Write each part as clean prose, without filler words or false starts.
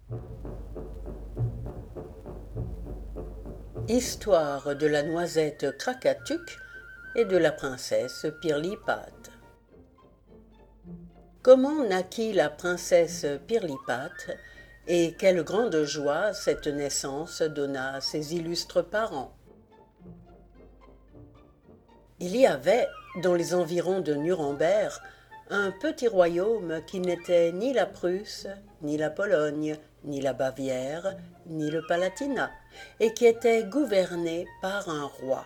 Histoire de la noisette Krakatuk et de la princesse Pirlipate. Comment naquit la princesse Pirlipate et quelle grande joie cette naissance donna à ses illustres parents. Il y avait, dans les environs de Nuremberg, un petit royaume qui n'était ni la Prusse, ni la Pologne, ni la Bavière, ni le Palatinat, et qui était gouverné par un roi.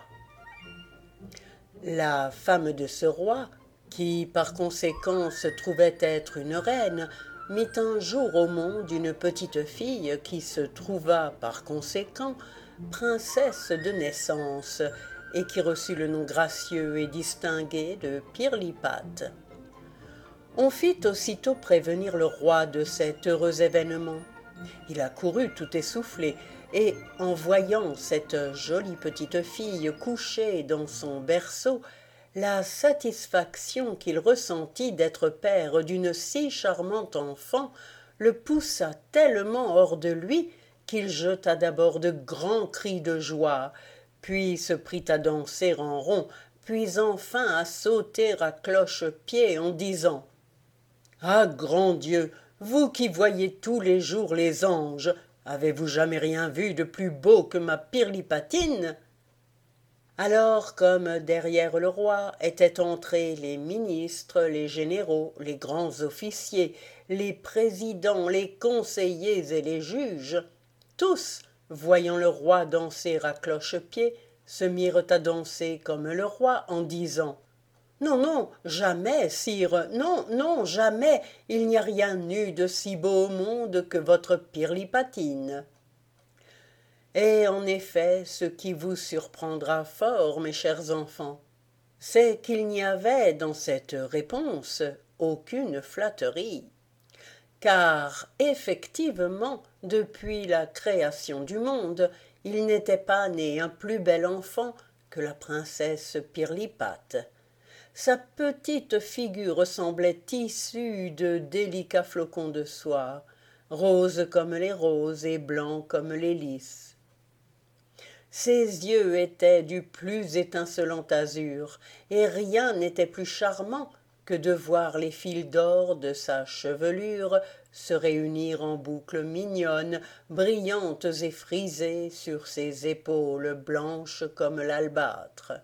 La femme de ce roi, qui par conséquent se trouvait être une reine, mit un jour au monde une petite fille qui se trouva par conséquent princesse de naissance et qui reçut le nom gracieux et distingué de Pirlipate. On fit aussitôt prévenir le roi de cet heureux événement. Il accourut tout essoufflé, et en voyant cette jolie petite fille couchée dans son berceau, la satisfaction qu'il ressentit d'être père d'une si charmante enfant le poussa tellement hors de lui qu'il jeta d'abord de grands cris de joie, puis se prit à danser en rond, puis enfin à sauter à cloche-pied en disant « Ah, grand Dieu, vous qui voyez tous les jours les anges, avez-vous jamais rien vu de plus beau que ma Pirlipatine ?» Alors, comme derrière le roi étaient entrés les ministres, les généraux, les grands officiers, les présidents, les conseillers et les juges, tous, voyant le roi danser à cloche-pied, se mirent à danser comme le roi en disant « Non, non, jamais, sire, non, non, jamais, il n'y a rien eu de si beau au monde que votre Pirlipatine. » Et en effet, ce qui vous surprendra fort, mes chers enfants, c'est qu'il n'y avait dans cette réponse aucune flatterie. Car, effectivement, depuis la création du monde, il n'était pas né un plus bel enfant que la princesse Pirlipate. Sa petite figure ressemblait tissue de délicats flocons de soie, roses comme les roses et blancs comme les lys. Ses yeux étaient du plus étincelant azur, et rien n'était plus charmant que de voir les fils d'or de sa chevelure se réunir en boucles mignonnes, brillantes et frisées sur ses épaules blanches comme l'albâtre.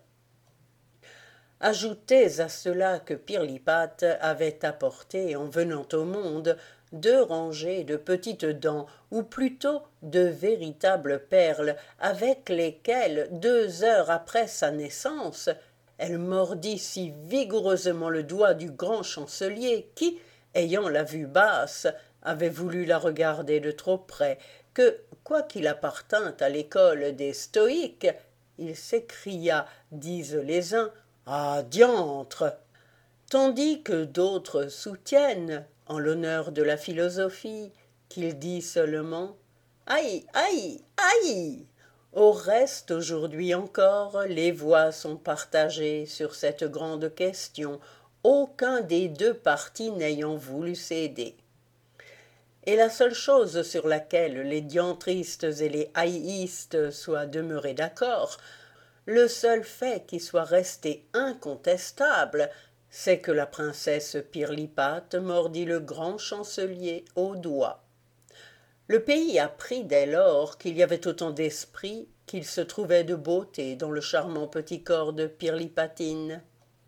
Ajoutez à cela que Pirlipate avait apporté en venant au monde 2 rangées de petites dents, ou plutôt de véritables perles, avec lesquelles 2 heures après sa naissance, elle mordit si vigoureusement le doigt du grand chancelier qui, ayant la vue basse, avait voulu la regarder de trop près, que, quoiqu'il appartînt à l'école des stoïques, il s'écria, disent les uns, ah, diantre! Tandis que d'autres soutiennent, en l'honneur de la philosophie, qu'il dit seulement aïe, aïe, aïe! Au reste, aujourd'hui encore, les voix sont partagées sur cette grande question, aucun des 2 partis n'ayant voulu céder. Et la seule chose sur laquelle les diantristes et les haïstes soient demeurés d'accord, le seul fait qui soit resté incontestable, c'est que la princesse Pirlipate mordit le grand chancelier au doigt. Le pays apprit dès lors qu'il y avait autant d'esprit qu'il se trouvait de beauté dans le charmant petit corps de Pirlipatine.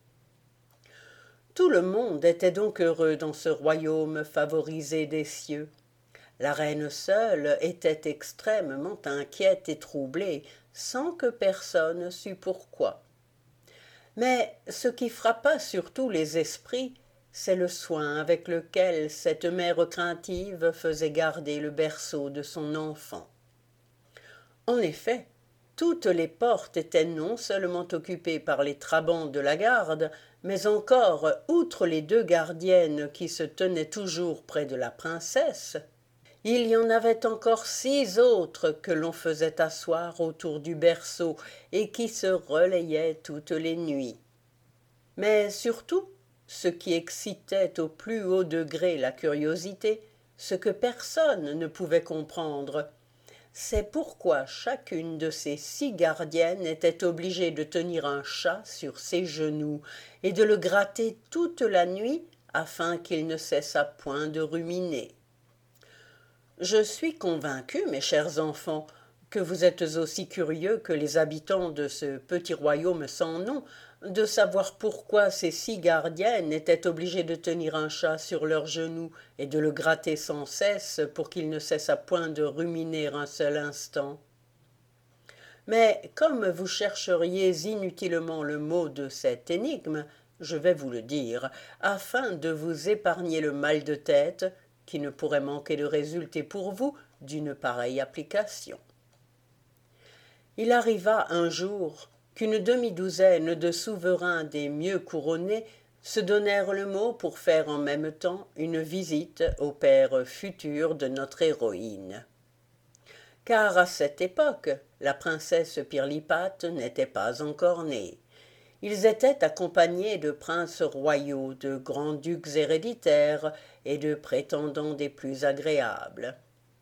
Tout le monde était donc heureux dans ce royaume favorisé des cieux. La reine seule était extrêmement inquiète et troublée, sans que personne sût pourquoi. Mais ce qui frappa surtout les esprits, c'est le soin avec lequel cette mère craintive faisait garder le berceau de son enfant. En effet, toutes les portes étaient non seulement occupées par les trabans de la garde, mais encore, outre les 2 gardiennes qui se tenaient toujours près de la princesse, il y en avait encore 6 autres que l'on faisait asseoir autour du berceau et qui se relayaient toutes les nuits. Mais surtout, ce qui excitait au plus haut degré la curiosité, ce que personne ne pouvait comprendre. C'est pourquoi chacune de ces 6 gardiennes était obligée de tenir un chat sur ses genoux et de le gratter toute la nuit afin qu'il ne cessât point de ruminer. Je suis convaincu, mes chers enfants, que vous êtes aussi curieux que les habitants de ce petit royaume sans nom de savoir pourquoi ces 6 gardiennes étaient obligées de tenir un chat sur leurs genoux et de le gratter sans cesse pour qu'il ne cessât point de ruminer un seul instant. Mais comme vous chercheriez inutilement le mot de cette énigme, je vais vous le dire, afin de vous épargner le mal de tête qui ne pourrait manquer de résulter pour vous d'une pareille application. Il arriva un jour qu'une demi-douzaine de souverains des mieux couronnés se donnèrent le mot pour faire en même temps une visite au père futur de notre héroïne. Car à cette époque, la princesse Pirlipate n'était pas encore née. Ils étaient accompagnés de princes royaux, de grands-ducs héréditaires et de prétendants des plus agréables.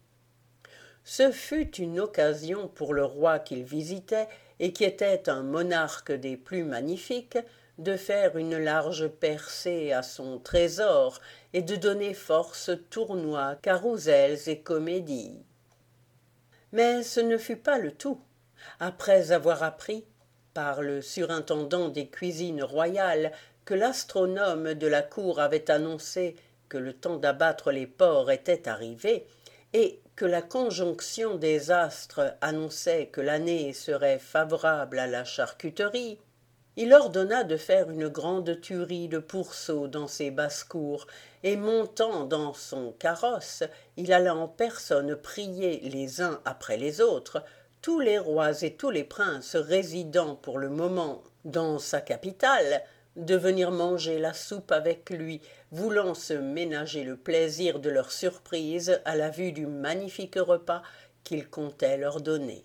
Ce fut une occasion pour le roi qu'ils visitaient, et qui était un monarque des plus magnifiques, de faire une large percée à son trésor et de donner force tournois, carousels et comédies. Mais ce ne fut pas le tout. Après avoir appris, par le surintendant des cuisines royales, que l'astronome de la cour avait annoncé que le temps d'abattre les porcs était arrivé, et que la conjonction des astres annonçait que l'année serait favorable à la charcuterie, il ordonna de faire une grande tuerie de pourceaux dans ses basses-cours, et montant dans son carrosse, il alla en personne prier les uns après les autres tous les rois et tous les princes résidant pour le moment dans sa capitale de venir manger la soupe avec lui, voulant se ménager le plaisir de leur surprise à la vue du magnifique repas qu'il comptait leur donner.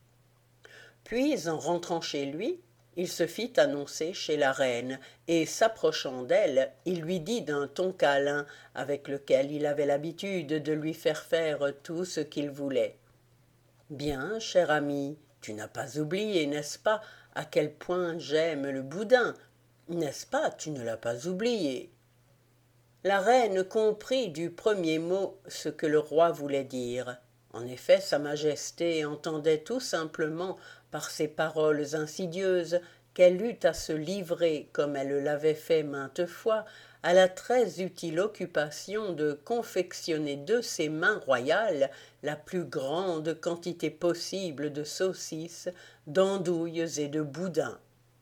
Puis, en rentrant chez lui, il se fit annoncer chez la reine, et s'approchant d'elle, il lui dit d'un ton câlin, avec lequel il avait l'habitude de lui faire tout ce qu'il voulait. « Bien, cher ami, tu n'as pas oublié, n'est-ce pas, à quel point j'aime le boudin, n'est-ce pas, tu ne l'as pas oublié. » La reine comprit du premier mot ce que le roi voulait dire. En effet, sa majesté entendait tout simplement par ces paroles insidieuses qu'elle eut à se livrer, comme elle l'avait fait maintes fois, à la très utile occupation de confectionner de ses mains royales la plus grande quantité possible de saucisses, d'andouilles et de boudins.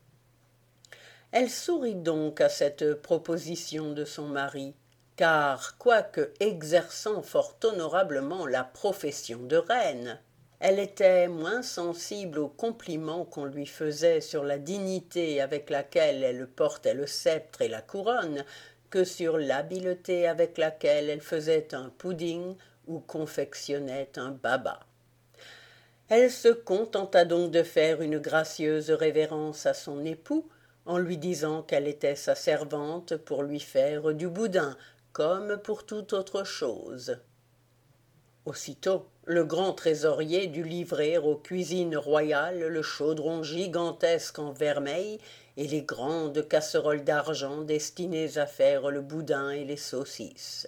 Elle sourit donc à cette proposition de son mari, car, quoique exerçant fort honorablement la profession de reine, elle était moins sensible aux compliments qu'on lui faisait sur la dignité avec laquelle elle portait le sceptre et la couronne que sur l'habileté avec laquelle elle faisait un pudding ou confectionnait un baba. Elle se contenta donc de faire une gracieuse révérence à son époux, en lui disant qu'elle était sa servante pour lui faire du boudin, comme pour toute autre chose. Aussitôt, le grand trésorier dut livrer aux cuisines royales le chaudron gigantesque en vermeil et les grandes casseroles d'argent destinées à faire le boudin et les saucisses.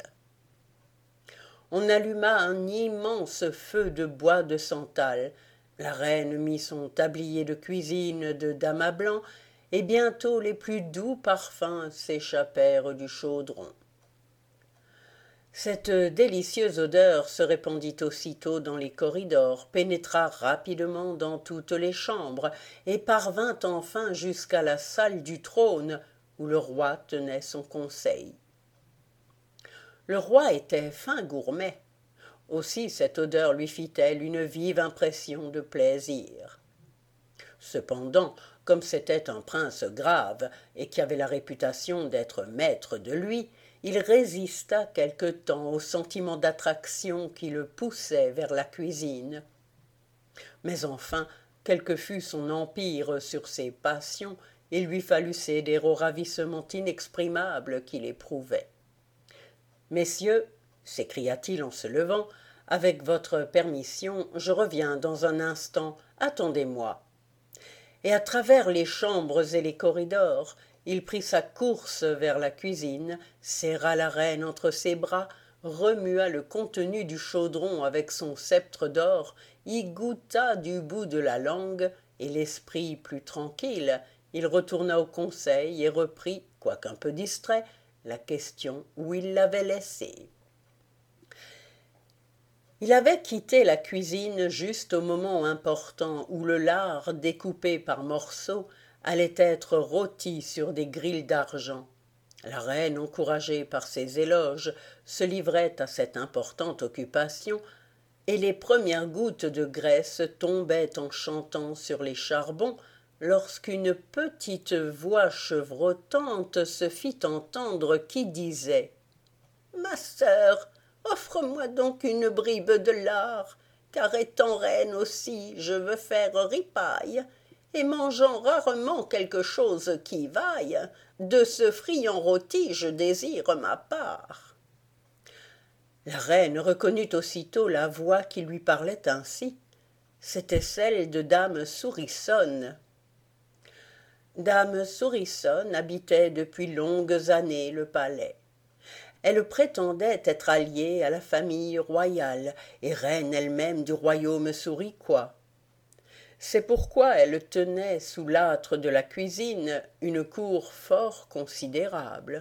On alluma un immense feu de bois de santal, la reine mit son tablier de cuisine de damas blanc, et bientôt les plus doux parfums s'échappèrent du chaudron. Cette délicieuse odeur se répandit aussitôt dans les corridors, pénétra rapidement dans toutes les chambres, et parvint enfin jusqu'à la salle du trône, où le roi tenait son conseil. Le roi était fin gourmet. Aussi cette odeur lui fit-elle une vive impression de plaisir. Cependant, comme c'était un prince grave et qui avait la réputation d'être maître de lui, il résista quelque temps au sentiment d'attraction qui le poussait vers la cuisine. Mais enfin, quel que fût son empire sur ses passions, il lui fallut céder au ravissement inexprimable qu'il éprouvait. « Messieurs, s'écria-t-il en se levant. Avec votre permission, je reviens dans un instant. Attendez-moi. Et à travers les chambres et les corridors, il prit sa course vers la cuisine, serra la reine entre ses bras, remua le contenu du chaudron avec son sceptre d'or, y goûta du bout de la langue, et l'esprit plus tranquille, il retourna au conseil et reprit, quoiqu'un peu distrait, la question où il l'avait laissée. Il avait quitté la cuisine juste au moment important où le lard, découpé par morceaux, allait être rôti sur des grilles d'argent. La reine, encouragée par ses éloges, se livrait à cette importante occupation, et les premières gouttes de graisse tombaient en chantant sur les charbons, lorsqu'une petite voix chevrotante se fit entendre qui disait « Ma sœur, offre-moi donc une bribe de lard, car étant reine aussi, je veux faire ripaille, et mangeant rarement quelque chose qui vaille, de ce friand rôti je désire ma part. » La reine reconnut aussitôt la voix qui lui parlait ainsi. C'était celle de dame Souriçonne. Dame Souriçonne habitait depuis longues années le palais. Elle prétendait être alliée à la famille royale et reine elle-même du royaume souriquois. C'est pourquoi elle tenait sous l'âtre de la cuisine une cour fort considérable.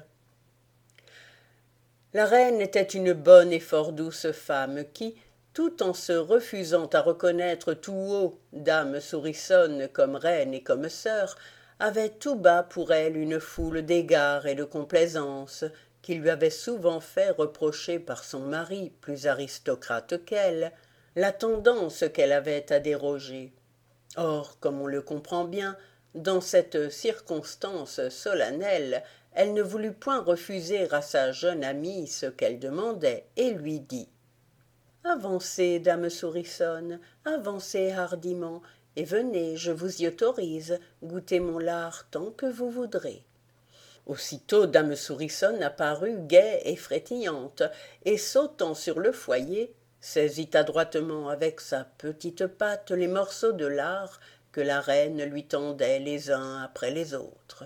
La reine était une bonne et fort douce femme qui, tout en se refusant à reconnaître tout haut dame Souriçonne comme reine et comme sœur, avait tout bas pour elle une foule d'égards et de complaisances qui lui avait souvent fait reprocher par son mari, plus aristocrate qu'elle, la tendance qu'elle avait à déroger. Or, comme on le comprend bien, dans cette circonstance solennelle, elle ne voulut point refuser à sa jeune amie ce qu'elle demandait, et lui dit « Avancez, dame Souriçonne, avancez hardiment, et venez, je vous y autorise, goûter mon lard tant que vous voudrez. » Aussitôt dame Souriçonne apparut gaie et frétillante, et sautant sur le foyer, saisit adroitement avec sa petite patte les morceaux de lard que la reine lui tendait les uns après les autres.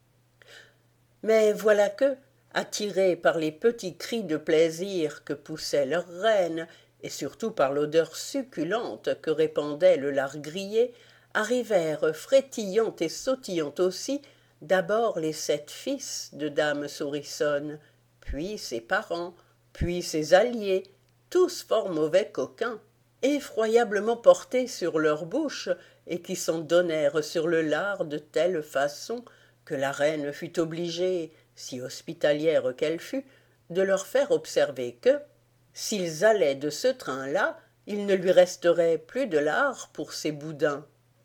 Mais voilà que, attirés par les petits cris de plaisir que poussait leur reine, et surtout par l'odeur succulente que répandait le lard grillé, arrivèrent frétillant et sautillant aussi d'abord les 7 fils de dame Souriçonne, puis ses parents, puis ses alliés, tous fort mauvais coquins, effroyablement portés sur leur bouche, et qui s'en donnèrent sur le lard de telle façon que la reine fut obligée, si hospitalière qu'elle fût, de leur faire observer que, s'ils allaient de ce train-là, il ne lui resterait plus de lard pour ses boudins.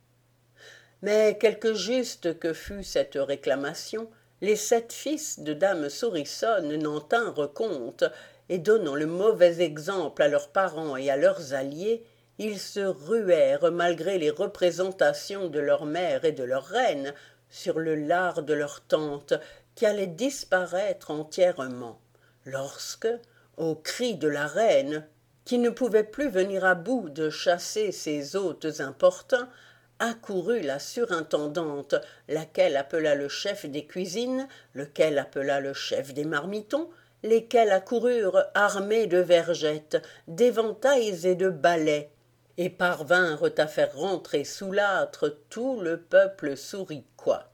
Mais quelque juste que fût cette réclamation, les 7 fils de dame Souriçonne n'en tinrent compte, et donnant le mauvais exemple à leurs parents et à leurs alliés, ils se ruèrent, malgré les représentations de leur mère et de leur reine, sur le lard de leur tante, qui allait disparaître entièrement, lorsque, au cri de la reine, qui ne pouvait plus venir à bout de chasser ses hôtes importuns, accourut la surintendante, laquelle appela le chef des cuisines, lequel appela le chef des marmitons, lesquels accoururent armés de vergettes, d'éventails et de balais, et parvinrent à faire rentrer sous l'âtre tout le peuple souriquois.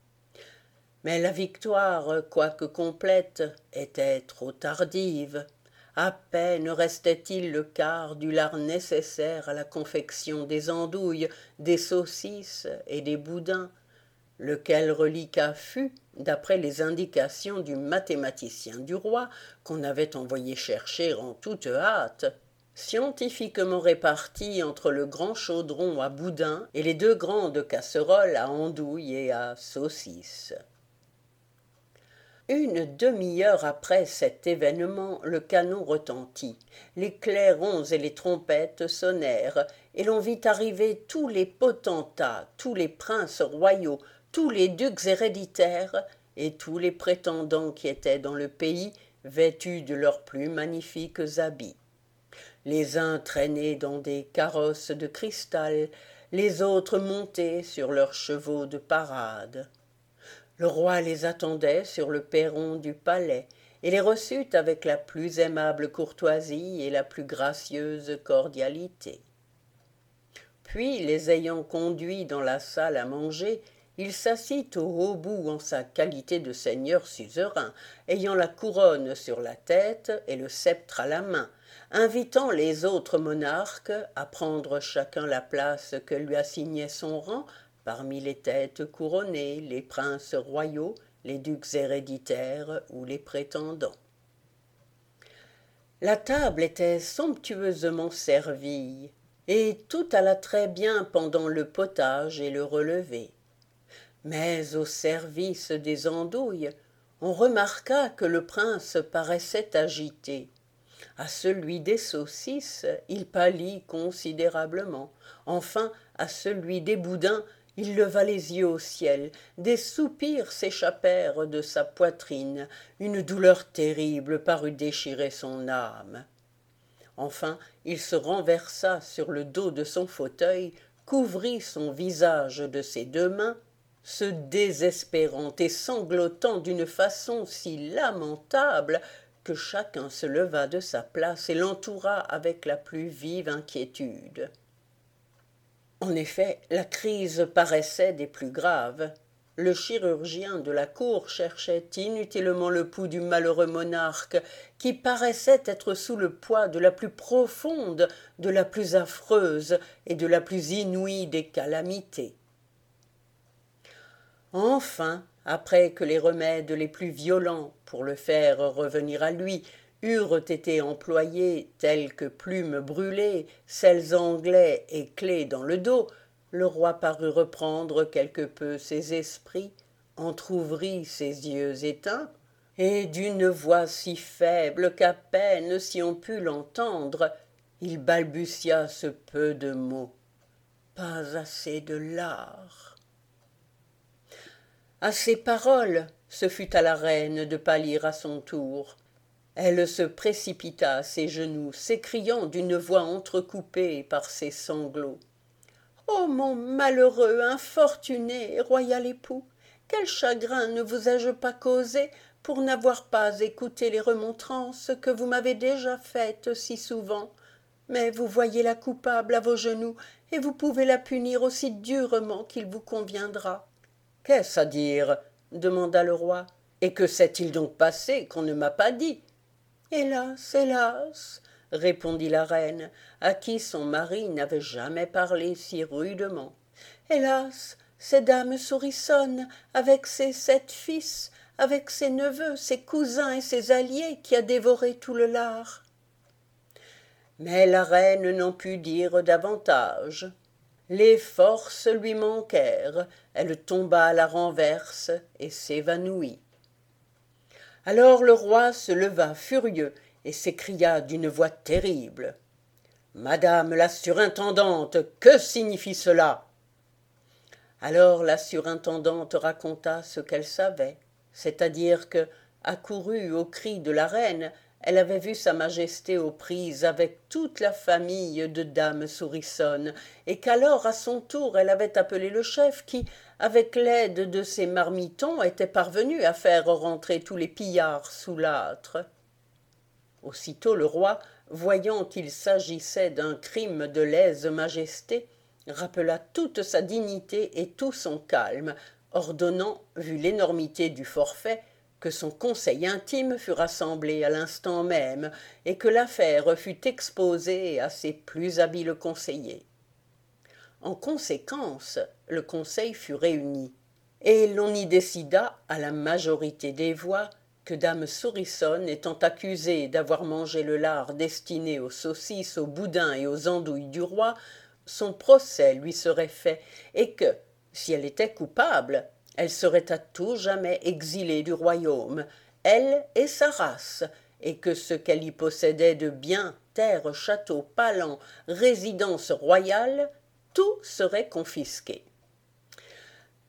Mais la victoire, quoique complète, était trop tardive. À peine restait-il le quart du lard nécessaire à la confection des andouilles, des saucisses et des boudins, lequel reliquat fut, d'après les indications du mathématicien du roi, qu'on avait envoyé chercher en toute hâte, scientifiquement réparti entre le grand chaudron à boudin et les 2 grandes casseroles à andouilles et à saucisses. Une demi-heure après cet événement, le canon retentit, les clairons et les trompettes sonnèrent, et l'on vit arriver tous les potentats, tous les princes royaux, tous les ducs héréditaires, et tous les prétendants qui étaient dans le pays, vêtus de leurs plus magnifiques habits. Les uns traînaient dans des carrosses de cristal, les autres montaient sur leurs chevaux de parade. Le roi les attendait sur le perron du palais et les reçut avec la plus aimable courtoisie et la plus gracieuse cordialité. Puis, les ayant conduits dans la salle à manger, il s'assit au haut bout en sa qualité de seigneur suzerain, ayant la couronne sur la tête et le sceptre à la main, invitant les autres monarques à prendre chacun la place que lui assignait son rang parmi les têtes couronnées, les princes royaux, les ducs héréditaires ou les prétendants. La table était somptueusement servie, et tout alla très bien pendant le potage et le relevé. Mais au service des andouilles, on remarqua que le prince paraissait agité. À celui des saucisses, il pâlit considérablement. Enfin, à celui des boudins, il leva les yeux au ciel, des soupirs s'échappèrent de sa poitrine, une douleur terrible parut déchirer son âme. Enfin, il se renversa sur le dos de son fauteuil, couvrit son visage de ses deux mains, se désespérant et sanglotant d'une façon si lamentable que chacun se leva de sa place et l'entoura avec la plus vive inquiétude. En effet, la crise paraissait des plus graves. Le chirurgien de la cour cherchait inutilement le pouls du malheureux monarque, qui paraissait être sous le poids de la plus profonde, de la plus affreuse et de la plus inouïe des calamités. Enfin, après que les remèdes les plus violents pour le faire revenir à lui eurent été employés, tels que plumes brûlées, sels anglais et clés dans le dos, le roi parut reprendre quelque peu ses esprits, entr'ouvrit ses yeux éteints, et d'une voix si faible qu'à peine si on put l'entendre, il balbutia ce peu de mots. « Pas assez de lard. » À ces paroles, ce fut à la reine de pâlir à son tour. Elle se précipita à ses genoux, s'écriant d'une voix entrecoupée par ses sanglots. « Ô mon malheureux, infortuné et royal époux, quel chagrin ne vous ai-je pas causé pour n'avoir pas écouté les remontrances que vous m'avez déjà faites si souvent. Mais vous voyez la coupable à vos genoux, et vous pouvez la punir aussi durement qu'il vous conviendra. »« Qu'est-ce à dire » demanda le roi. « Et que s'est-il donc passé qu'on ne m'a pas dit ?»« Hélas, hélas !» répondit la reine, à qui son mari n'avait jamais parlé si rudement. « Hélas, c'est dame Souriçonne, avec ses 7 fils, avec ses neveux, ses cousins et ses alliés, qui a dévoré tout le lard. » Mais la reine n'en put dire davantage. Les forces lui manquèrent, elle tomba à la renverse et s'évanouit. Alors le roi se leva furieux et s'écria d'une voix terrible. « Madame la surintendante, que signifie cela ?» Alors la surintendante raconta ce qu'elle savait, c'est-à-dire que, accourue au cri de la reine, elle avait vu sa majesté aux prises avec toute la famille de dame Souriçonne, et qu'alors à son tour elle avait appelé le chef qui, avec l'aide de ses marmitons, était parvenu à faire rentrer tous les pillards sous l'âtre. Aussitôt le roi, voyant qu'il s'agissait d'un crime de lèse-majesté, rappela toute sa dignité et tout son calme, ordonnant, vu l'énormité du forfait, que son conseil intime fût rassemblé à l'instant même, et que l'affaire fût exposée à ses plus habiles conseillers. En conséquence, le conseil fut réuni, et l'on y décida, à la majorité des voix, que dame Souriçonne, étant accusée d'avoir mangé le lard destiné aux saucisses, aux boudins et aux andouilles du roi, son procès lui serait fait, et que, si elle était coupable, elle serait à tout jamais exilée du royaume, elle et sa race, et que ce qu'elle y possédait de biens, terres, châteaux, palans, résidences royales, tout serait confisqué.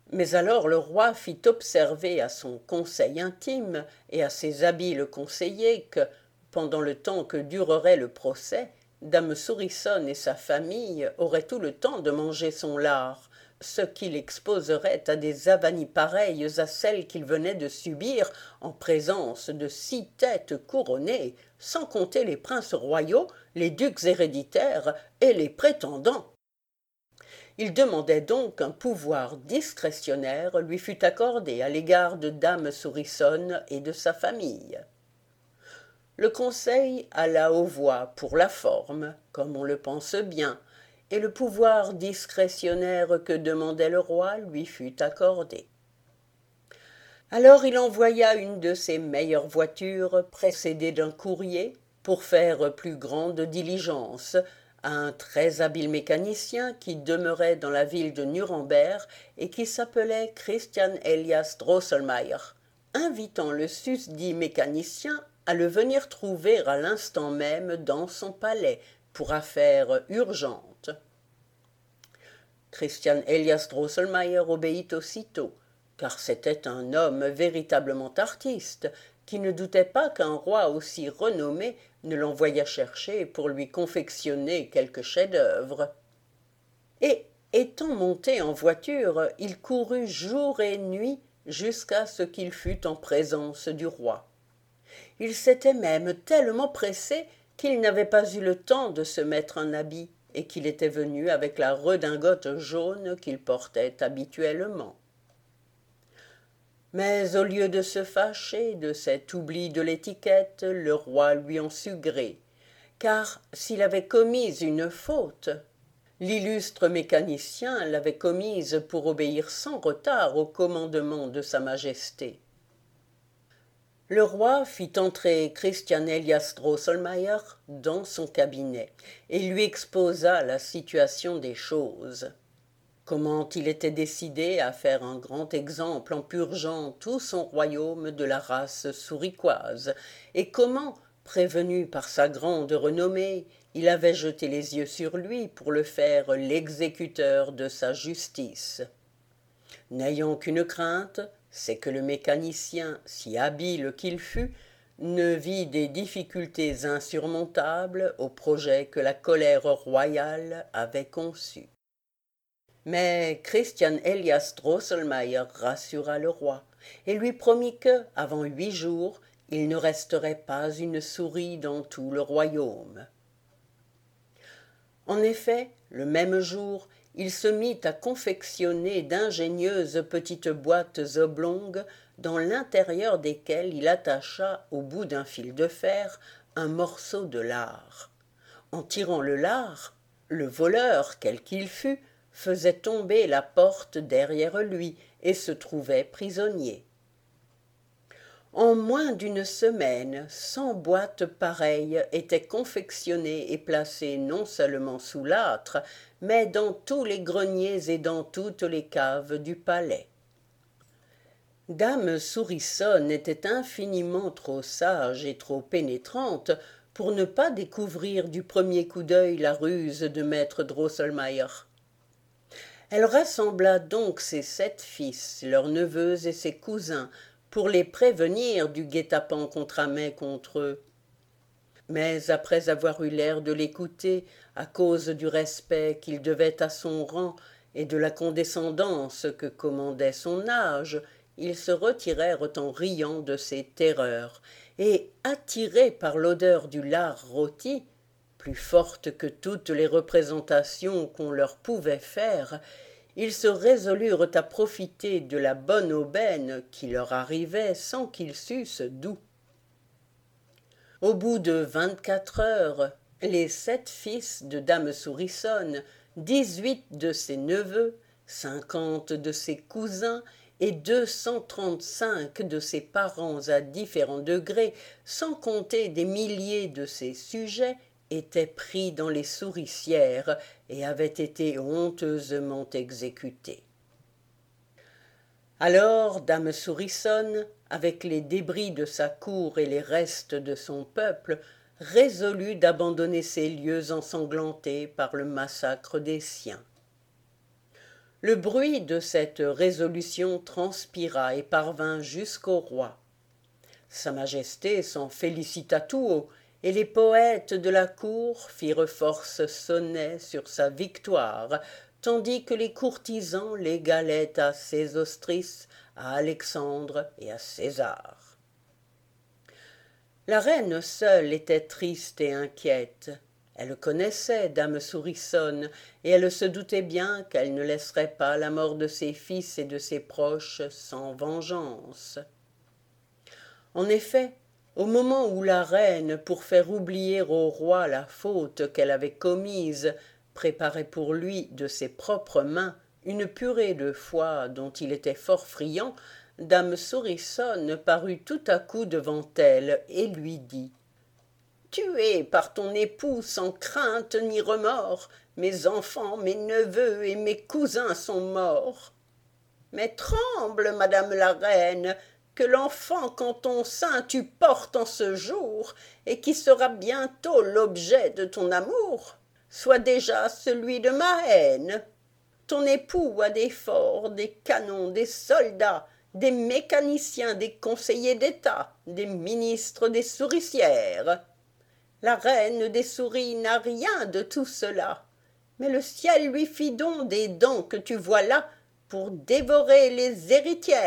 Mais alors le roi fit observer à son conseil intime et à ses habiles conseillers que, pendant le temps que durerait le procès, dame Souriçonne et sa famille auraient tout le temps de manger son lard, ce qui l'exposerait à des avanies pareilles à celles qu'il venait de subir en présence de 6 têtes couronnées, sans compter les princes royaux, les ducs héréditaires et les prétendants. Il demandait donc qu'un pouvoir discrétionnaire lui fût accordé à l'égard de dame Souriçonne et de sa famille. Le conseil alla aux voix pour la forme, comme on le pense bien, et le pouvoir discrétionnaire que demandait le roi lui fut accordé. Alors il envoya une de ses meilleures voitures, précédée d'un courrier, pour faire plus grande diligence, à un très habile mécanicien qui demeurait dans la ville de Nuremberg et qui s'appelait Christian Elias Drosselmayer, invitant le susdit mécanicien à le venir trouver à l'instant même dans son palais pour affaire urgente. Christian Elias Drosselmayer obéit aussitôt, car c'était un homme véritablement artiste, qui ne doutait pas qu'un roi aussi renommé ne l'envoyât chercher pour lui confectionner quelque chef-d'œuvre. Et, étant monté en voiture, il courut jour et nuit jusqu'à ce qu'il fût en présence du roi. Il s'était même tellement pressé qu'il n'avait pas eu le temps de se mettre un habit, et qu'il était venu avec la redingote jaune qu'il portait habituellement. Mais au lieu de se fâcher de cet oubli de l'étiquette, le roi lui en sut gré, car s'il avait commis une faute, l'illustre mécanicien l'avait commise pour obéir sans retard au commandement de sa majesté. Le roi fit entrer Christian Elias Drosselmayer dans son cabinet et lui exposa la situation des choses. Comment il était décidé à faire un grand exemple en purgeant tout son royaume de la race souriquoise, et comment, prévenu par sa grande renommée, il avait jeté les yeux sur lui pour le faire l'exécuteur de sa justice. N'ayant qu'une crainte, c'est que le mécanicien, si habile qu'il fût, ne vit des difficultés insurmontables au projet que la colère royale avait conçu. Mais Christian Elias Drosselmayer rassura le roi et lui promit que, avant 8 jours, il ne resterait pas une souris dans tout le royaume. En effet, le même jour, il se mit à confectionner d'ingénieuses petites boîtes oblongues dans l'intérieur desquelles il attacha au bout d'un fil de fer un morceau de lard. En tirant le lard, le voleur, quel qu'il fût, faisait tomber la porte derrière lui et se trouvait prisonnier. En moins d'une semaine, 100 boîtes pareilles étaient confectionnées et placées non seulement sous l'âtre, mais dans tous les greniers et dans toutes les caves du palais. Dame Souriçonne était infiniment trop sage et trop pénétrante pour ne pas découvrir du premier coup d'œil la ruse de maître Drosselmayer. Elle rassembla donc ses 7 fils, leurs neveux et ses cousins, pour les prévenir du guet-apens qu'on tramait contre eux. Mais après avoir eu l'air de l'écouter, à cause du respect qu'il devait à son rang et de la condescendance que commandait son âge, ils se retirèrent en riant de ces terreurs, et, attirés par l'odeur du lard rôti, plus forte que toutes les représentations qu'on leur pouvait faire, ils se résolurent à profiter de la bonne aubaine qui leur arrivait sans qu'ils sussent d'où. Au bout de 24 heures, les 7 fils de dame Souriçonne, 18 de ses neveux, 50 de ses cousins et 235 de ses parents à différents degrés, sans compter des milliers de ses sujets, étaient pris dans les souricières et avaient été honteusement exécutés. Alors dame Souriçonne, avec les débris de sa cour et les restes de son peuple, résolut d'abandonner ces lieux ensanglantés par le massacre des siens. Le bruit de cette résolution transpira et parvint jusqu'au roi. Sa Majesté s'en félicita tout haut, et les poètes de la cour firent force sonnets sur sa victoire, tandis que les courtisans l'égalaient à Sésostris, à Alexandre et à César. La reine seule était triste et inquiète. Elle connaissait dame Souriçonne, et elle se doutait bien qu'elle ne laisserait pas la mort de ses fils et de ses proches sans vengeance. En effet, au moment où la reine, pour faire oublier au roi la faute qu'elle avait commise, préparait pour lui de ses propres mains une purée de foie dont il était fort friand, dame Souriçonne parut tout à coup devant elle et lui dit « Tuée par ton époux sans crainte ni remords, mes enfants, mes neveux et mes cousins sont morts. Mais tremble, madame la reine, que l'enfant qu'en ton sein tu portes en ce jour, et qui sera bientôt l'objet de ton amour, soit déjà celui de ma haine. Ton époux a des forts, des canons, des soldats, des mécaniciens, des conseillers d'État, des ministres, des souricières. La reine des souris n'a rien de tout cela, mais le ciel lui fit don des dents que tu vois là pour dévorer les héritières. »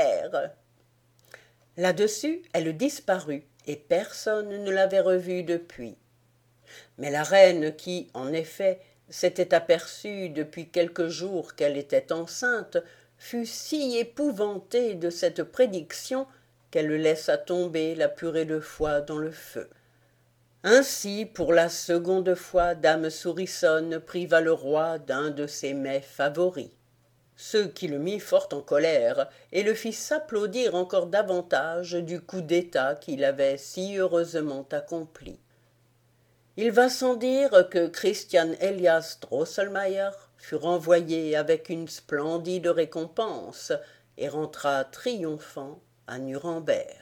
Là-dessus, elle disparut, et personne ne l'avait revue depuis. Mais la reine qui, en effet, s'était aperçue depuis quelques jours qu'elle était enceinte, fut si épouvantée de cette prédiction qu'elle laissa tomber la purée de foie dans le feu. Ainsi, pour la seconde fois, dame Souriçonne priva le roi d'un de ses mets favoris, ce qui le mit fort en colère et le fit s'applaudir encore davantage du coup d'état qu'il avait si heureusement accompli. Il va sans dire que Christian Elias Drosselmayer fut renvoyé avec une splendide récompense et rentra triomphant à Nuremberg.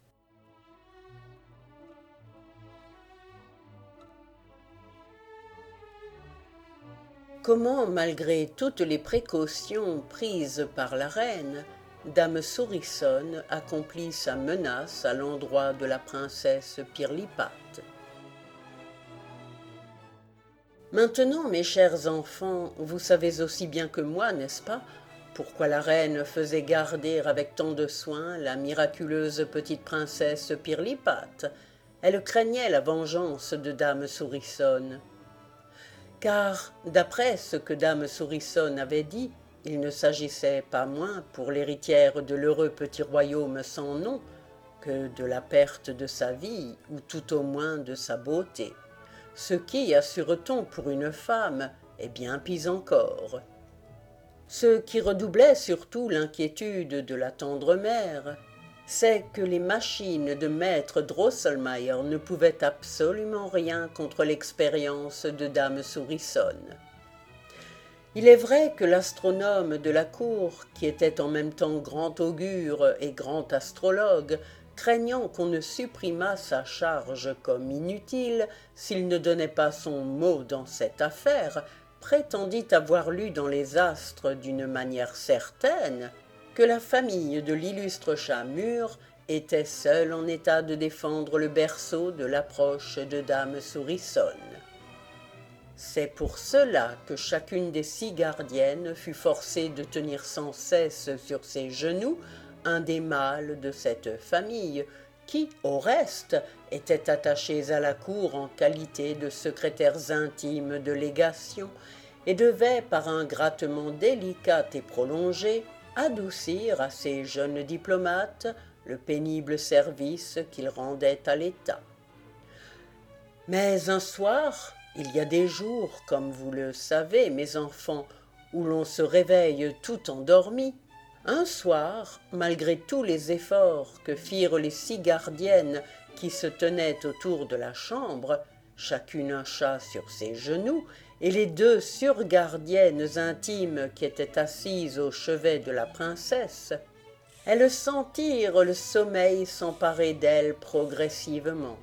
Comment, malgré toutes les précautions prises par la reine, dame Souriçonne accomplit sa menace à l'endroit de la princesse Pirlipate. Maintenant, mes chers enfants, vous savez aussi bien que moi, n'est-ce pas, pourquoi la reine faisait garder avec tant de soin la miraculeuse petite princesse Pirlipate. Elle craignait la vengeance de dame Souriçonne. Car, d'après ce que dame Souriçonne avait dit, il ne s'agissait pas moins pour l'héritière de l'heureux petit royaume sans nom que de la perte de sa vie, ou tout au moins de sa beauté, ce qui, assure-t-on pour une femme, est bien pis encore. Ce qui redoublait surtout l'inquiétude de la tendre mère, c'est que les machines de maître Drosselmayer ne pouvaient absolument rien contre l'expérience de dame Souriçonne. Il est vrai que l'astronome de la cour, qui était en même temps grand augure et grand astrologue, craignant qu'on ne supprimât sa charge comme inutile s'il ne donnait pas son mot dans cette affaire, prétendit avoir lu dans les astres d'une manière certaine que la famille de l'illustre chat mûr était seule en état de défendre le berceau de l'approche de dame Souriçonne. C'est pour cela que chacune des 6 gardiennes fut forcée de tenir sans cesse sur ses genoux un des mâles de cette famille, qui, au reste, étaient attachés à la cour en qualité de secrétaires intimes de légation, et devaient, par un grattement délicat et prolongé, adoucir à ces jeunes diplomates le pénible service qu'ils rendaient à l'État. Mais un soir, il y a des jours, comme vous le savez, mes enfants, où l'on se réveille tout endormi, un soir, malgré tous les efforts que firent les 6 gardiennes qui se tenaient autour de la chambre, chacune un chat sur ses genoux, et les 2 surgardiennes intimes qui étaient assises au chevet de la princesse, elles sentirent le sommeil s'emparer d'elles progressivement.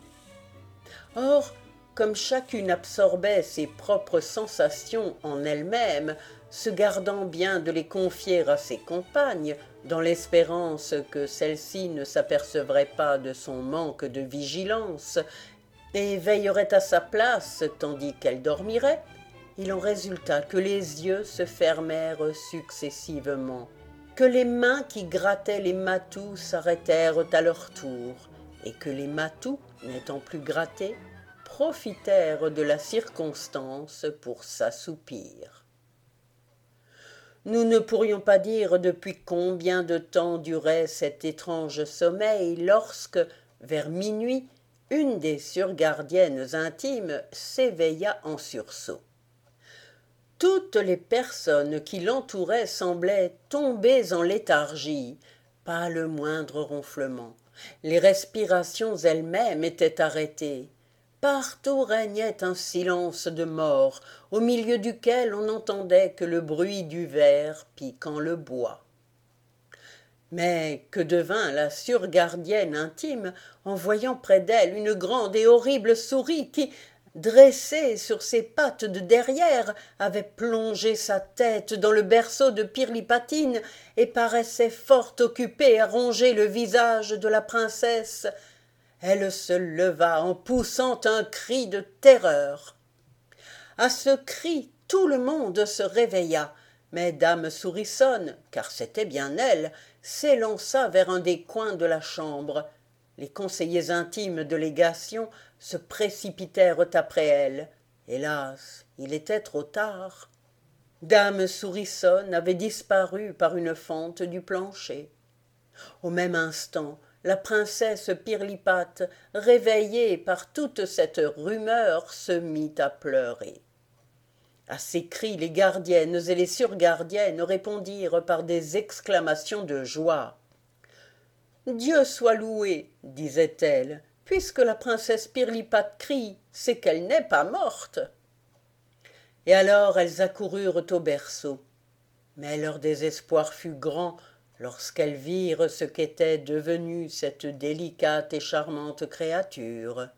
Or, comme chacune absorbait ses propres sensations en elle-même, se gardant bien de les confier à ses compagnes, dans l'espérance que celles-ci ne s'apercevraient pas de son manque de vigilance, et veilleraient à sa place tandis qu'elle dormirait, il en résulta que les yeux se fermèrent successivement, que les mains qui grattaient les matous s'arrêtèrent à leur tour, et que les matous, n'étant plus grattés, profitèrent de la circonstance pour s'assoupir. Nous ne pourrions pas dire depuis combien de temps durait cet étrange sommeil lorsque, vers minuit, une des surgardiennes intimes s'éveilla en sursaut. Toutes les personnes qui l'entouraient semblaient tombées en léthargie, pas le moindre ronflement. Les respirations elles-mêmes étaient arrêtées. Partout régnait un silence de mort, au milieu duquel on n'entendait que le bruit du ver piquant le bois. Mais que devint la surgardienne intime en voyant près d'elle une grande et horrible souris qui, dressée sur ses pattes de derrière, avait plongé sa tête dans le berceau de Pirlipatine et paraissait fort occupée à ronger le visage de la princesse. Elle se leva en poussant un cri de terreur. À ce cri, tout le monde se réveilla, mais dame Souriçonne, car c'était bien elle, s'élança vers un des coins de la chambre. Les conseillers intimes de légation se précipitèrent après elle. Hélas, il était trop tard. Dame Souriçonne avait disparu par une fente du plancher. Au même instant, la princesse Pirlipate, réveillée par toute cette rumeur, se mit à pleurer. À ces cris, les gardiennes et les surgardiennes répondirent par des exclamations de joie. « Dieu soit loué, disait-elle, puisque la princesse Pirlipate crie, c'est qu'elle n'est pas morte. » Et alors elles accoururent au berceau. Mais leur désespoir fut grand lorsqu'elles virent ce qu'était devenue cette délicate et charmante créature.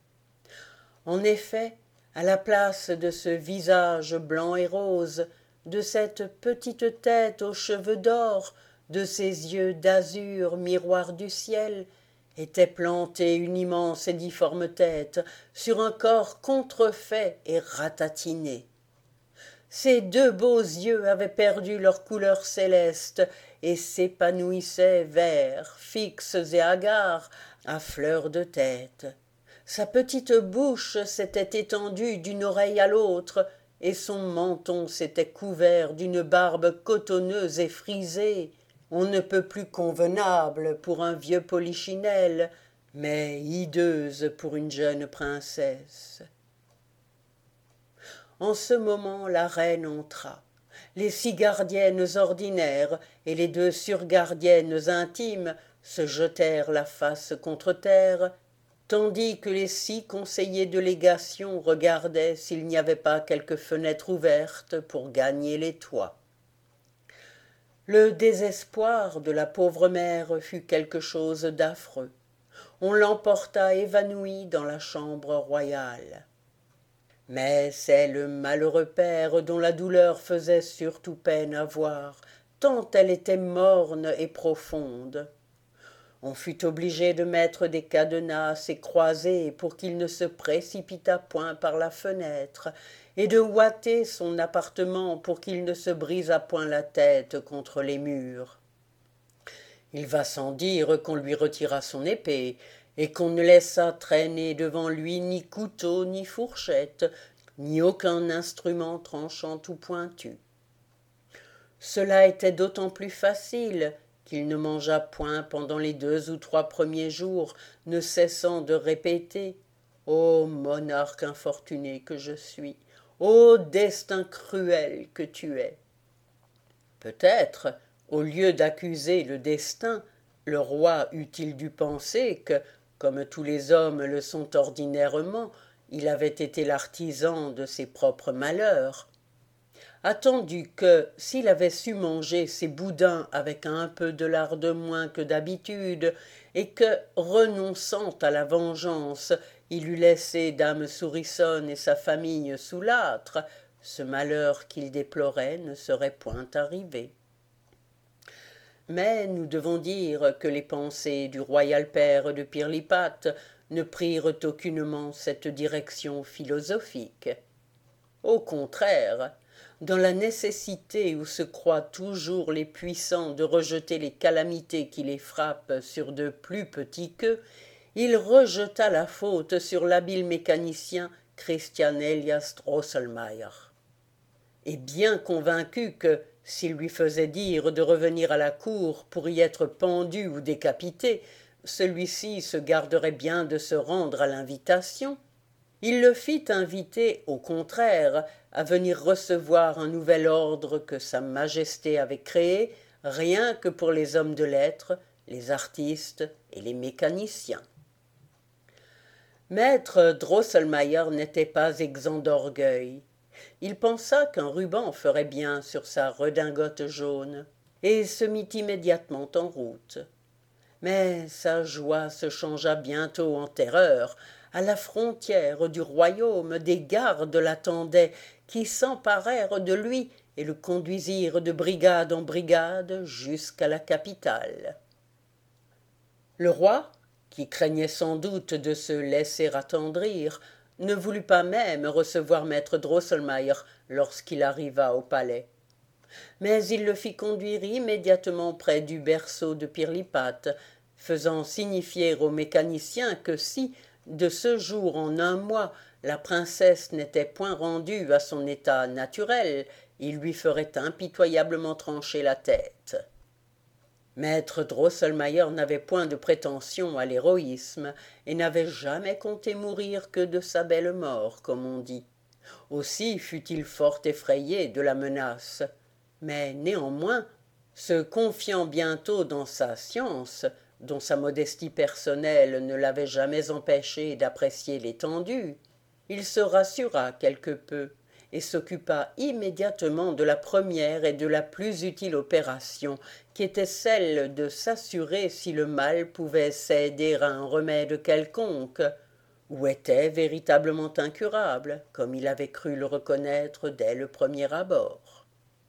En effet, à la place de ce visage blanc et rose, de cette petite tête aux cheveux d'or, de ces yeux d'azur, miroir du ciel, était plantée une immense et difforme tête sur un corps contrefait et ratatiné. Ces deux beaux yeux avaient perdu leur couleur céleste et s'épanouissaient verts, fixes et hagards, à fleur de tête. Sa petite bouche s'était étendue d'une oreille à l'autre, et son menton s'était couvert d'une barbe cotonneuse et frisée, on ne peut plus convenable pour un vieux polichinelle, mais hideuse pour une jeune princesse. En ce moment, la reine entra. Les 6 gardiennes ordinaires et les 2 surgardiennes intimes se jetèrent la face contre terre, tandis que les 6 conseillers de légation regardaient s'il n'y avait pas quelque fenêtre ouverte pour gagner les toits. Le désespoir de la pauvre mère fut quelque chose d'affreux. On l'emporta évanouie dans la chambre royale. Mais c'est le malheureux père dont la douleur faisait surtout peine à voir, tant elle était morne et profonde. On fut obligé de mettre des cadenas et croisées pour qu'il ne se précipitât point par la fenêtre, et de ouater son appartement pour qu'il ne se brisât point la tête contre les murs. Il va sans dire qu'on lui retira son épée, et qu'on ne laissa traîner devant lui ni couteau ni fourchette, ni aucun instrument tranchant ou pointu. Cela était d'autant plus facile qu'il ne mangea point pendant les 2 ou 3 premiers jours, ne cessant de répéter « Ô monarque infortuné que je suis, ô destin cruel que tu es !» Peut-être, au lieu d'accuser le destin, le roi eût-il dû penser que, comme tous les hommes le sont ordinairement, il avait été l'artisan de ses propres malheurs. Attendu que, s'il avait su manger ses boudins avec un peu de lard de moins que d'habitude, et que, renonçant à la vengeance, il eût laissé dame Souriçonne et sa famille sous l'âtre, ce malheur qu'il déplorait ne serait point arrivé. Mais nous devons dire que les pensées du royal père de Pirlipate ne prirent aucunement cette direction philosophique. Au contraire, dans la nécessité où se croient toujours les puissants de rejeter les calamités qui les frappent sur de plus petits qu'eux, il rejeta la faute sur l'habile mécanicien Christian Elias Drosselmayer. Et bien convaincu que, s'il lui faisait dire de revenir à la cour pour y être pendu ou décapité, celui-ci se garderait bien de se rendre à l'invitation, il le fit inviter, au contraire, à venir recevoir un nouvel ordre que sa majesté avait créé, rien que pour les hommes de lettres, les artistes et les mécaniciens. Maître Drosselmayer n'était pas exempt d'orgueil. Il pensa qu'un ruban ferait bien sur sa redingote jaune, et se mit immédiatement en route. Mais sa joie se changea bientôt en terreur. À la frontière du royaume, des gardes l'attendaient, qui s'emparèrent de lui et le conduisirent de brigade en brigade jusqu'à la capitale. Le roi, qui craignait sans doute de se laisser attendrir, ne voulut pas même recevoir maître Drosselmayer lorsqu'il arriva au palais. Mais il le fit conduire immédiatement près du berceau de Pirlipate, faisant signifier au mécanicien que si, de ce jour en un mois, la princesse n'était point rendue à son état naturel, il lui ferait impitoyablement trancher la tête. Maître Drosselmayer n'avait point de prétention à l'héroïsme, et n'avait jamais compté mourir que de sa belle mort, comme on dit. Aussi fut-il fort effrayé de la menace. Mais néanmoins, se confiant bientôt dans sa science, dont sa modestie personnelle ne l'avait jamais empêché d'apprécier l'étendue, il se rassura quelque peu, et s'occupa immédiatement de la première et de la plus utile opération, qui était celle de s'assurer si le mal pouvait céder à un remède quelconque, ou était véritablement incurable, comme il avait cru le reconnaître dès le premier abord.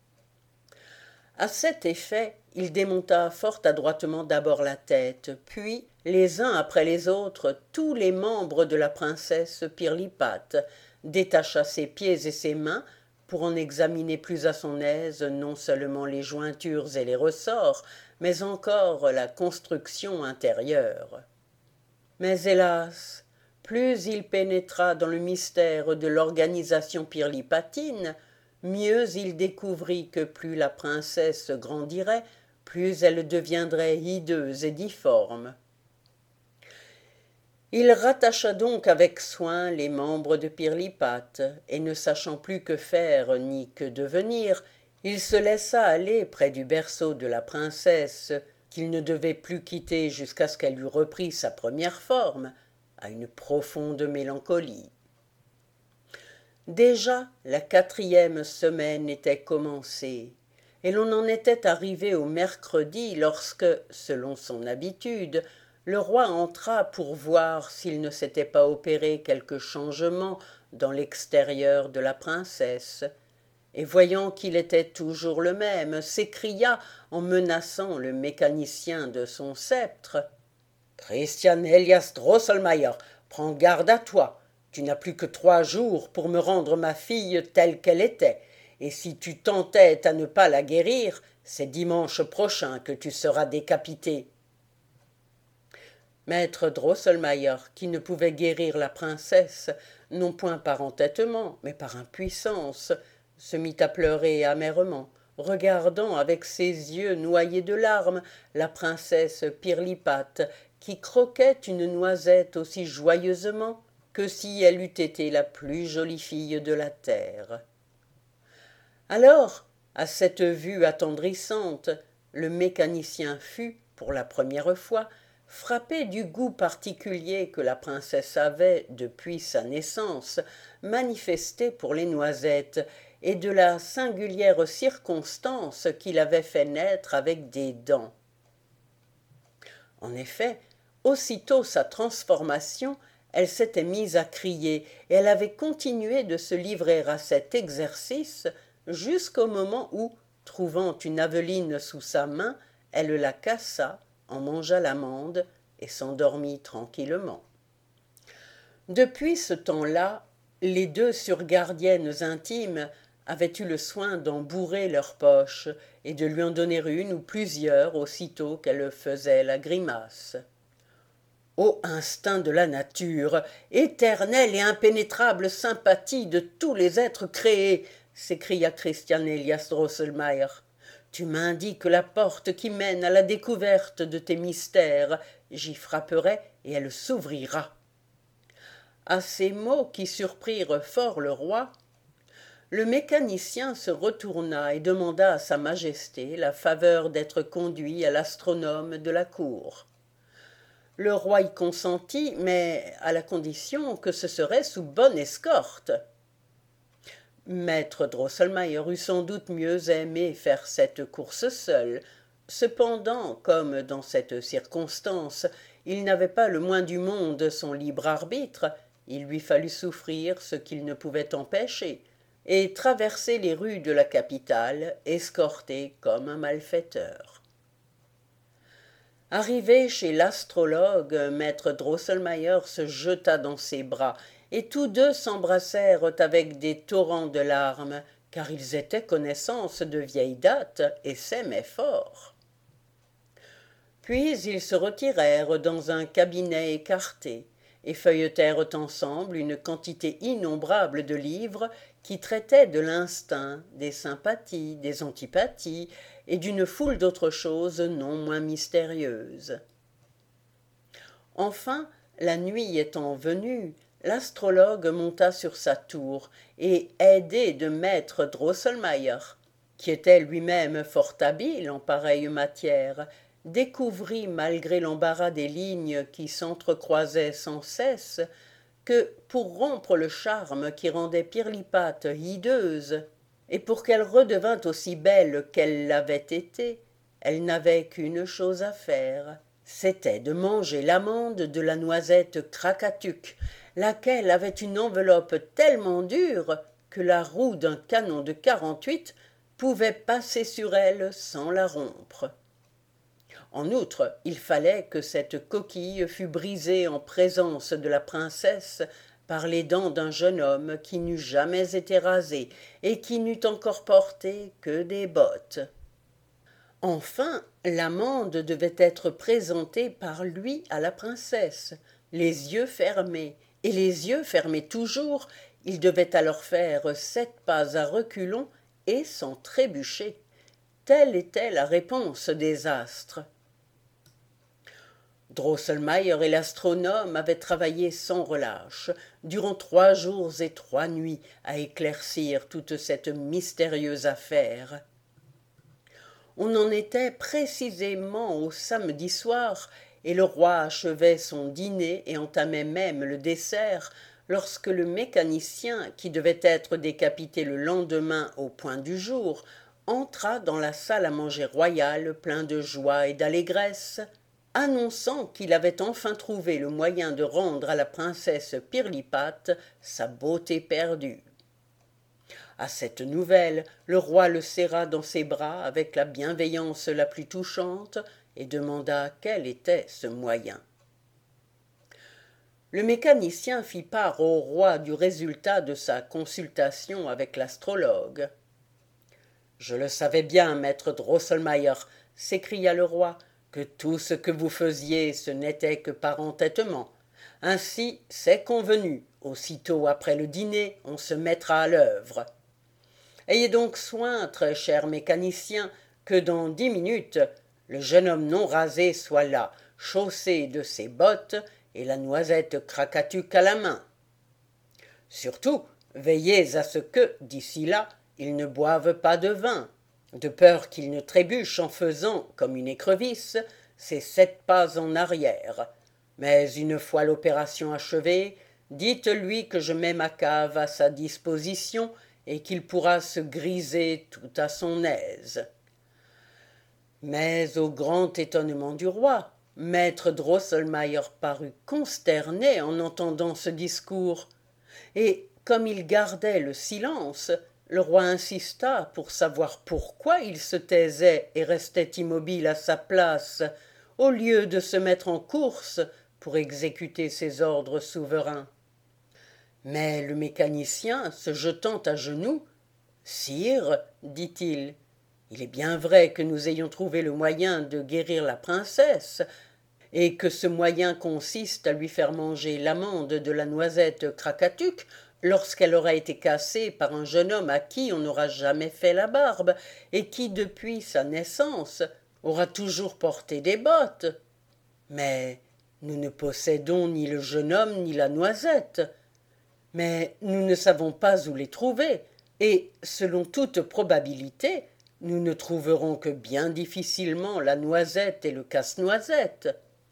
À cet effet, il démonta fort adroitement d'abord la tête, puis, les uns après les autres, tous les membres de la princesse Pirlipate, détacha ses pieds et ses mains pour en examiner plus à son aise non seulement les jointures et les ressorts, mais encore la construction intérieure. Mais hélas, plus il pénétra dans le mystère de l'organisation pirlipatine, mieux il découvrit que plus la princesse grandirait, plus elle deviendrait hideuse et difforme. Il rattacha donc avec soin les membres de Pirlipate, et ne sachant plus que faire ni que devenir, il se laissa aller près du berceau de la princesse, qu'il ne devait plus quitter jusqu'à ce qu'elle eût repris sa première forme, à une profonde mélancolie. Déjà la 4e semaine était commencée, et l'on en était arrivé au mercredi lorsque, selon son habitude, le roi entra pour voir s'il ne s'était pas opéré quelque changement dans l'extérieur de la princesse, et voyant qu'il était toujours le même, s'écria en menaçant le mécanicien de son sceptre. « Christian Elias Drosselmayer, prends garde à toi. Tu n'as plus que 3 jours pour me rendre ma fille telle qu'elle était, et si tu t'entêtes à ne pas la guérir, c'est dimanche prochain que tu seras décapité. » Maître Drosselmayer, qui ne pouvait guérir la princesse, non point par entêtement, mais par impuissance, se mit à pleurer amèrement, regardant avec ses yeux noyés de larmes la princesse Pirlipate, qui croquait une noisette aussi joyeusement que si elle eût été la plus jolie fille de la terre. Alors, à cette vue attendrissante, le mécanicien fut, pour la première fois, frappé du goût particulier que la princesse avait, depuis sa naissance, manifesté pour les noisettes, et de la singulière circonstance qu'il avait fait naître avec des dents. En effet, aussitôt sa transformation, elle s'était mise à crier, et elle avait continué de se livrer à cet exercice jusqu'au moment où, trouvant une aveline sous sa main, elle la cassa, en mangea l'amande et s'endormit tranquillement. Depuis ce temps-là, les deux surgardiennes intimes avaient eu le soin d'en bourrer leurs poches et de lui en donner une ou plusieurs aussitôt qu'elle faisait la grimace. Ô instinct de la nature, éternelle et impénétrable sympathie de tous les êtres créés, s'écria Christian Elias Drosselmayer. Tu m'indiques la porte qui mène à la découverte de tes mystères. J'y frapperai et elle s'ouvrira. À ces mots qui surprirent fort le roi, le mécanicien se retourna et demanda à sa majesté la faveur d'être conduit à l'astronome de la cour. Le roi y consentit, mais à la condition que ce serait sous bonne escorte. Maître Drosselmayer eût sans doute mieux aimé faire cette course seul. Cependant, comme dans cette circonstance, il n'avait pas le moins du monde son libre arbitre, il lui fallut souffrir ce qu'il ne pouvait empêcher, et traverser les rues de la capitale, escorté comme un malfaiteur. Arrivé chez l'astrologue, maître Drosselmayer se jeta dans ses bras, et tous deux s'embrassèrent avec des torrents de larmes, car ils étaient connaissances de vieille date et s'aimaient fort. Puis ils se retirèrent dans un cabinet écarté, et feuilletèrent ensemble une quantité innombrable de livres qui traitaient de l'instinct, des sympathies, des antipathies, et d'une foule d'autres choses non moins mystérieuses. Enfin, la nuit étant venue, l'astrologue monta sur sa tour, et, aidé de maître Drosselmayer, qui était lui-même fort habile en pareille matière, découvrit, malgré l'embarras des lignes qui s'entrecroisaient sans cesse, que, pour rompre le charme qui rendait Pirlipate hideuse, et pour qu'elle redevînt aussi belle qu'elle l'avait été, elle n'avait qu'une chose à faire, c'était de manger l'amande de la noisette Krakatuk, laquelle avait une enveloppe tellement dure que la roue d'un canon de 48 pouvait passer sur elle sans la rompre. En outre, il fallait que cette coquille fût brisée en présence de la princesse par les dents d'un jeune homme qui n'eût jamais été rasé et qui n'eût encore porté que des bottes. Enfin, l'amande devait être présentée par lui à la princesse, les yeux fermés, et les yeux fermés toujours, il devait alors faire 7 pas à reculons et sans trébucher. Telle était la réponse des astres. Drosselmayer et l'astronome avaient travaillé sans relâche, durant 3 jours et 3 nuits, à éclaircir toute cette mystérieuse affaire. On en était précisément au samedi soir, et le roi achevait son dîner et entamait même le dessert, lorsque le mécanicien, qui devait être décapité le lendemain au point du jour, entra dans la salle à manger royale plein de joie et d'allégresse, annonçant qu'il avait enfin trouvé le moyen de rendre à la princesse Pirlipate sa beauté perdue. À cette nouvelle, le roi le serra dans ses bras avec la bienveillance la plus touchante et demanda quel était ce moyen. Le mécanicien fit part au roi du résultat de sa consultation avec l'astrologue. « Je le savais bien, maître Drosselmayer, s'écria le roi, que tout ce que vous faisiez, ce n'était que par entêtement. Ainsi, c'est convenu, aussitôt après le dîner, on se mettra à l'œuvre. Ayez donc soin, très cher mécanicien, que dans 10 minutes, le jeune homme non rasé soit là, chaussé de ses bottes et la noisette Krakatuk à la main. Surtout, veillez à ce que, d'ici là, il ne boive pas de vin, de peur qu'il ne trébuche en faisant, comme une écrevisse, ses 7 pas en arrière. Mais une fois l'opération achevée, dites-lui que je mets ma cave à sa disposition et qu'il pourra se griser tout à son aise. » Mais au grand étonnement du roi, Maître Drosselmayer parut consterné en entendant ce discours, et comme il gardait le silence, le roi insista pour savoir pourquoi il se taisait et restait immobile à sa place, au lieu de se mettre en course pour exécuter ses ordres souverains. Mais le mécanicien, se jetant à genoux, « Sire, dit-il, il est bien vrai que nous ayons trouvé le moyen de guérir la princesse, et que ce moyen consiste à lui faire manger l'amande de la noisette Krakatuk lorsqu'elle aura été cassée par un jeune homme à qui on n'aura jamais fait la barbe, et qui, depuis sa naissance, aura toujours porté des bottes. Mais nous ne possédons ni le jeune homme ni la noisette. Mais nous ne savons pas où les trouver, et, selon toute probabilité, nous ne trouverons que bien difficilement la noisette et le casse-noisette. »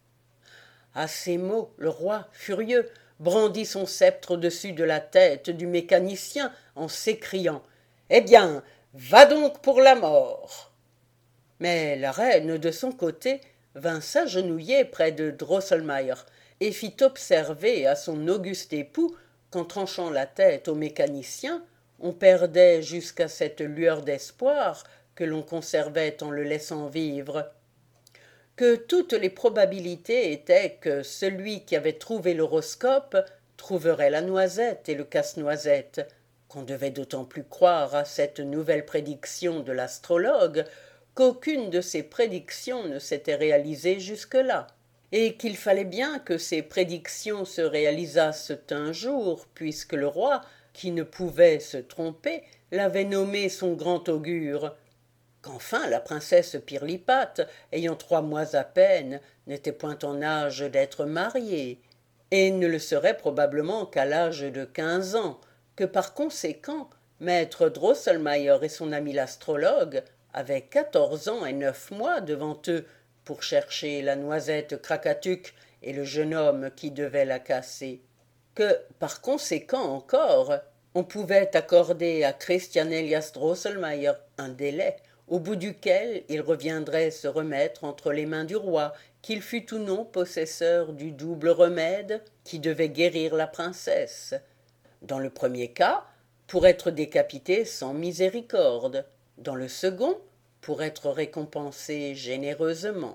À ces mots, le roi, furieux, brandit son sceptre au-dessus de la tête du mécanicien en s'écriant « Eh bien, va donc pour la mort !» Mais la reine, de son côté, vint s'agenouiller près de Drosselmayer et fit observer à son auguste époux qu'en tranchant la tête au mécanicien, on perdait jusqu'à cette lueur d'espoir que l'on conservait en le laissant vivre, que toutes les probabilités étaient que celui qui avait trouvé l'horoscope trouverait la noisette et le casse-noisette, qu'on devait d'autant plus croire à cette nouvelle prédiction de l'astrologue qu'aucune de ces prédictions ne s'était réalisée jusque-là, et qu'il fallait bien que ces prédictions se réalisassent un jour, puisque le roi, qui ne pouvait se tromper, l'avait nommé son grand augure, qu'enfin la princesse Pirlipate, ayant 3 mois à peine, n'était point en âge d'être mariée, et ne le serait probablement qu'à l'âge de 15 ans, que par conséquent, maître Drosselmayer et son ami l'astrologue avaient 14 ans et 9 mois devant eux pour chercher la noisette Krakatuk et le jeune homme qui devait la casser, que, par conséquent encore, on pouvait accorder à Christian Elias Drosselmayer un délai, au bout duquel il reviendrait se remettre entre les mains du roi, qu'il fût ou non possesseur du double remède qui devait guérir la princesse. Dans le premier cas, pour être décapité sans miséricorde, dans le second, pour être récompensé généreusement.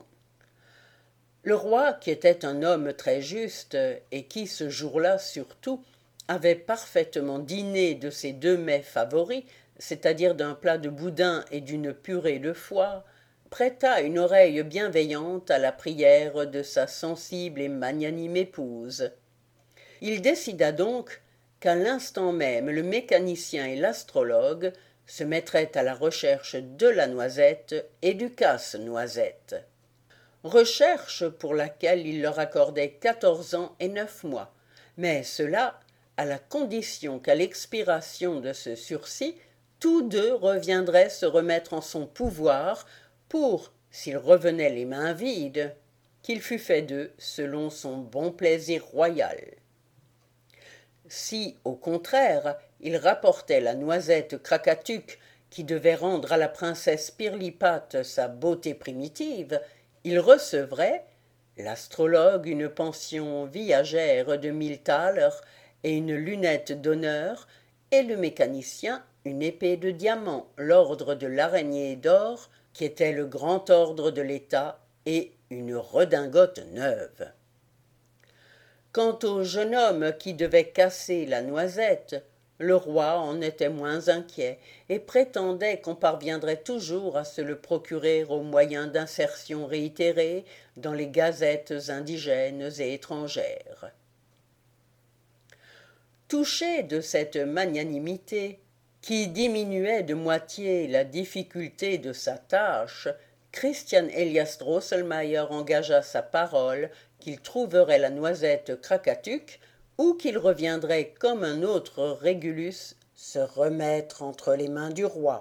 Le roi, qui était un homme très juste, et qui, ce jour-là surtout, avait parfaitement dîné de ses 2 mets favoris, c'est-à-dire d'un plat de boudin et d'une purée de foie, prêta une oreille bienveillante à la prière de sa sensible et magnanime épouse. Il décida donc qu'à l'instant même le mécanicien et l'astrologue se mettraient à la recherche de la noisette et du casse-noisette. Recherche pour laquelle il leur accordait 14 ans et 9 mois, mais cela à la condition qu'à l'expiration de ce sursis, tous 2 reviendraient se remettre en son pouvoir pour, s'ils revenaient les mains vides, qu'il fût fait d'eux selon son bon plaisir royal. Si, au contraire, il rapportait la noisette Krakatuk qui devait rendre à la princesse Pirlipate sa beauté primitive, il recevrait, l'astrologue une pension viagère de 1000 thalers et une lunette d'honneur, et le mécanicien une épée de diamant, l'ordre de l'araignée d'or, qui était le grand ordre de l'État, et une redingote neuve. Quant au jeune homme qui devait casser la noisette, le roi en était moins inquiet et prétendait qu'on parviendrait toujours à se le procurer au moyen d'insertions réitérées dans les gazettes indigènes et étrangères. Touché de cette magnanimité, qui diminuait de moitié la difficulté de sa tâche, Christian Elias Drosselmayer engagea sa parole qu'il trouverait la noisette Krakatuk ou qu'il reviendrait comme un autre Régulus se remettre entre les mains du roi.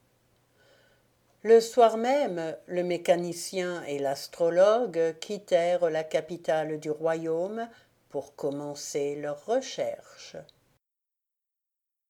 Le soir même, le mécanicien et l'astrologue quittèrent la capitale du royaume pour commencer leurs recherches.